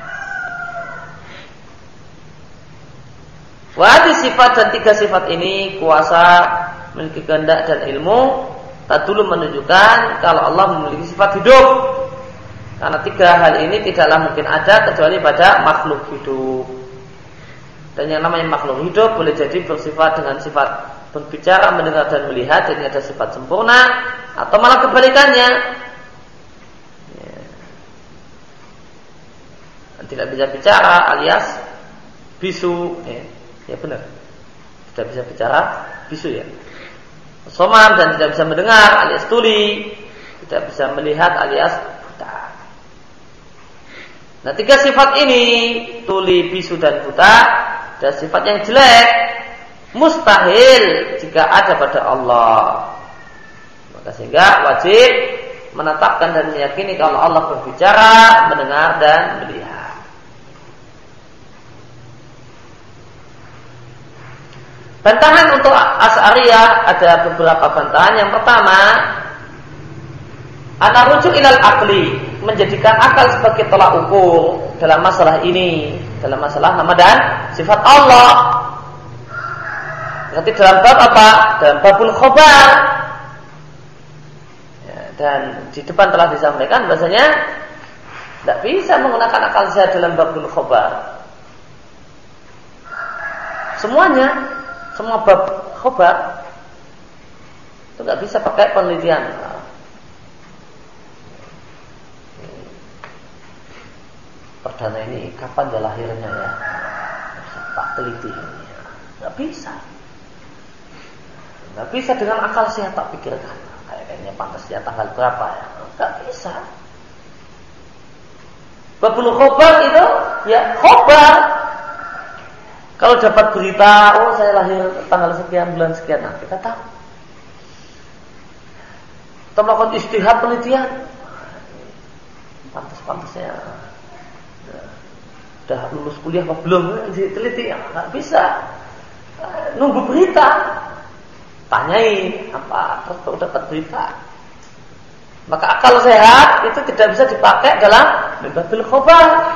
Wahdi sifat dan tiga sifat ini, kuasa, memiliki kehendak dan ilmu, tak dulu menunjukkan kalau Allah memiliki sifat hidup. Karena tiga hal ini tidaklah mungkin ada kecuali pada makhluk hidup. Dan yang namanya makhluk hidup boleh jadi bersifat dengan sifat berbicara, mendengar dan melihat, jadi ada sifat sempurna, atau malah kebalikannya, ya, tidak bisa bicara alias bisu, ya, ya benar, tidak bisa bicara bisu ya, somam dan tidak bisa mendengar alias tuli, tidak bisa melihat alias buta. Nah, tiga sifat ini, tuli, bisu dan buta, dan sifat yang jelek mustahil jika ada pada Allah. Maka sehingga wajib menetapkan dan meyakini kalau Allah berbicara, mendengar dan melihat. Bantahan untuk Asy'ariyah ada beberapa bantahan. Yang pertama, ana rujuk ilal aqli, menjadikan akal sebagai tolak ukur dalam masalah ini, dalam masalah nama dan sifat Allah. Nanti dalam bab apa? Dalam babul khobar. Ya, dan di depan telah disampaikan bahasanya tidak bisa menggunakan akal sehat dalam babul khobar. Semuanya, semua bab khobar itu nggak bisa pakai penelitian. Perdana ini kapan dia lahirnya ya? Tak teliti ini. Nggak bisa. Nggak bisa dengan akal sehat tak pikirkan. Kayaknya pantasnya tanggal berapa ya? Nggak bisa. Babul khobar itu ya khobar. Kalau dapat berita, oh saya lahir tanggal sekian, bulan sekian, nah kita tahu. Kita melakukan istihad penelitian. Pantas-pantasnya sudah lulus kuliah apa belum? Diteliti, ya nggak bisa. Nunggu berita. Tanyai apa terus baru dapat berita. Maka akal sehat itu tidak bisa dipakai dalam babil khobar.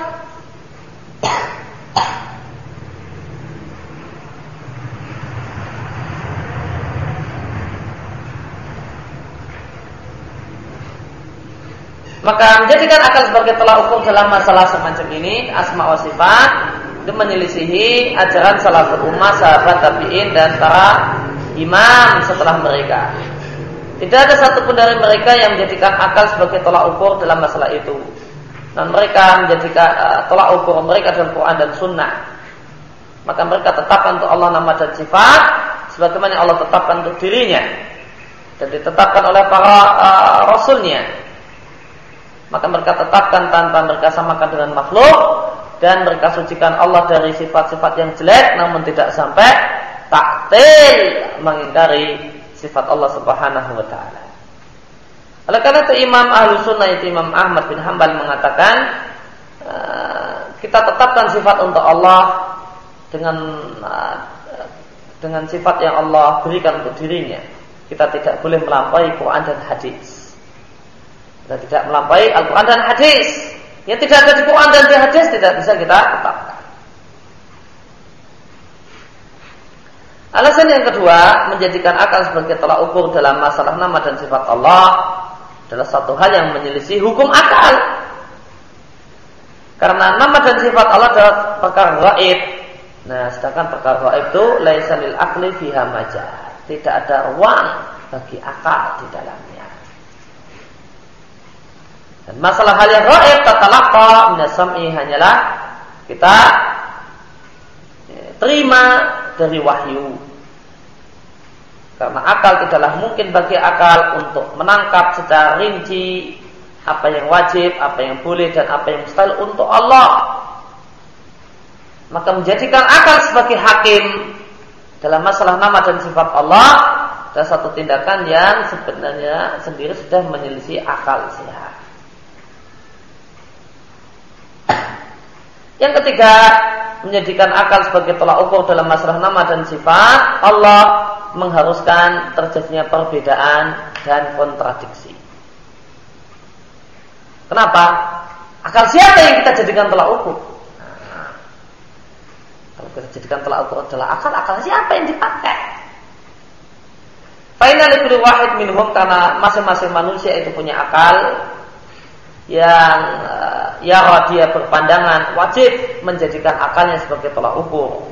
Maka menjadikan akal sebagai tolak ukur dalam masalah semacam ini, asma wa sifat, itu menyelisihi ajaran salaful ummah, sahabat tabi'in dan para imam setelah mereka. Tidak ada satupun dari mereka yang menjadikan akal sebagai tolak ukur dalam masalah itu. Dan mereka menjadikan uh, tolak ukur mereka dalam Quran dan Sunnah. Maka mereka tetapkan untuk Allah nama dan sifat sebagaimana Allah tetapkan untuk dirinya dan ditetapkan oleh para uh, rasulnya. Maka mereka tetapkan tanpa mereka samakan dengan makhluk, dan mereka sucikan Allah dari sifat-sifat yang jelek, namun tidak sampai taktil mengingkari sifat Allah Subhanahu wa taala. Oleh karena itu Imam Ahlus Sunnah itu Imam Ahmad bin Hanbal mengatakan, kita tetapkan sifat untuk Allah dengan dengan sifat yang Allah berikan untuk dirinya. Kita tidak boleh melampaui Quran dan hadis. Kita tidak melampaui Al-Quran dan hadis. Yang tidak ada di Quran dan di hadis tidak bisa kita tetapkan. Alasan yang kedua, menjadikan akal sebagai tolak ukur dalam masalah nama dan sifat Allah adalah satu hal yang menyelisih hukum akal. Karena nama dan sifat Allah adalah perkara gaib. Nah, sedangkan perkara gaib itu laisa lil aqli fiha majal. Tidak ada ruang bagi akal di dalamnya. Dan masalah hal yang gaib tatalaqa minas sam'i hanyalah kita terima dari wahyu. Karena akal tidaklah mungkin bagi akal untuk menangkap secara rinci apa yang wajib, apa yang boleh dan apa yang mustahil untuk Allah. Maka menjadikan akal sebagai hakim dalam masalah nama dan sifat Allah adalah satu tindakan yang sebenarnya sendiri sudah menyelisih akal sehat. Yang ketiga, menjadikan akal sebagai tolak ukur dalam masalah nama dan sifat Allah mengharuskan terjadinya perbedaan dan kontradiksi. Kenapa? Akal siapa yang kita jadikan tolak ukur? Nah, kalau kita jadikan tolak ukur adalah akal, akal siapa yang dipakai? Fa'inna li kulli wahid minhum, karena masing-masing manusia itu punya akal yang uh, ya dia berpandangan wajib menjadikan akalnya sebagai tolak ukur.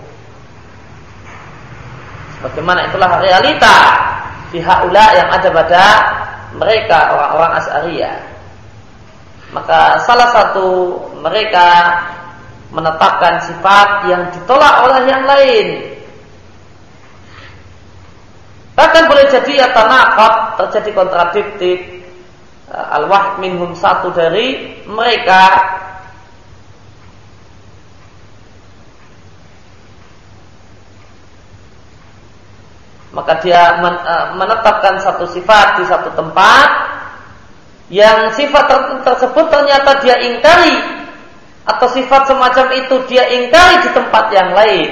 Sebagaimana itulah realita pihak ula yang ada pada mereka orang-orang Asy'ariyah. Maka salah satu mereka menetapkan sifat yang ditolak oleh yang lain. Bahkan boleh jadi ya tanaqad, terjadi kontradiktif. Al-wahid minhum, satu dari mereka maka dia menetapkan satu sifat di satu tempat yang sifat tersebut ternyata dia ingkari, atau sifat semacam itu dia ingkari di tempat yang lain.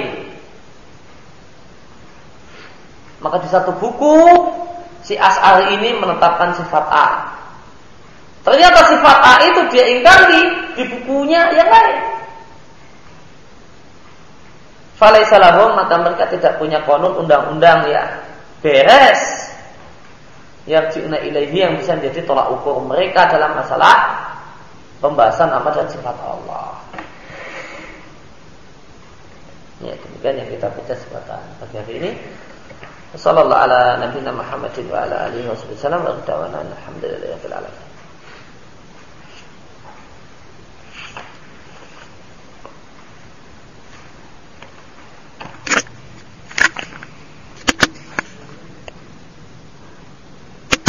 Maka di satu buku si Asy'ari ini menetapkan sifat A, ternyata sifat A itu dia ingkari di bukunya yang lain. Falaisa lahum, maka mereka tidak punya qanun undang-undang yang beres yarji'una ilaihi yang bisa menjadi tolak ukur mereka dalam masalah pembahasan nama dan sifat Allah. Ya, demikian yang kita baca sebatas pagi hari ini. Sallallahu ala nabiyina Muhammadin wa ala alihi wasallam wa radwana alhamdulillahi rabbil alamin.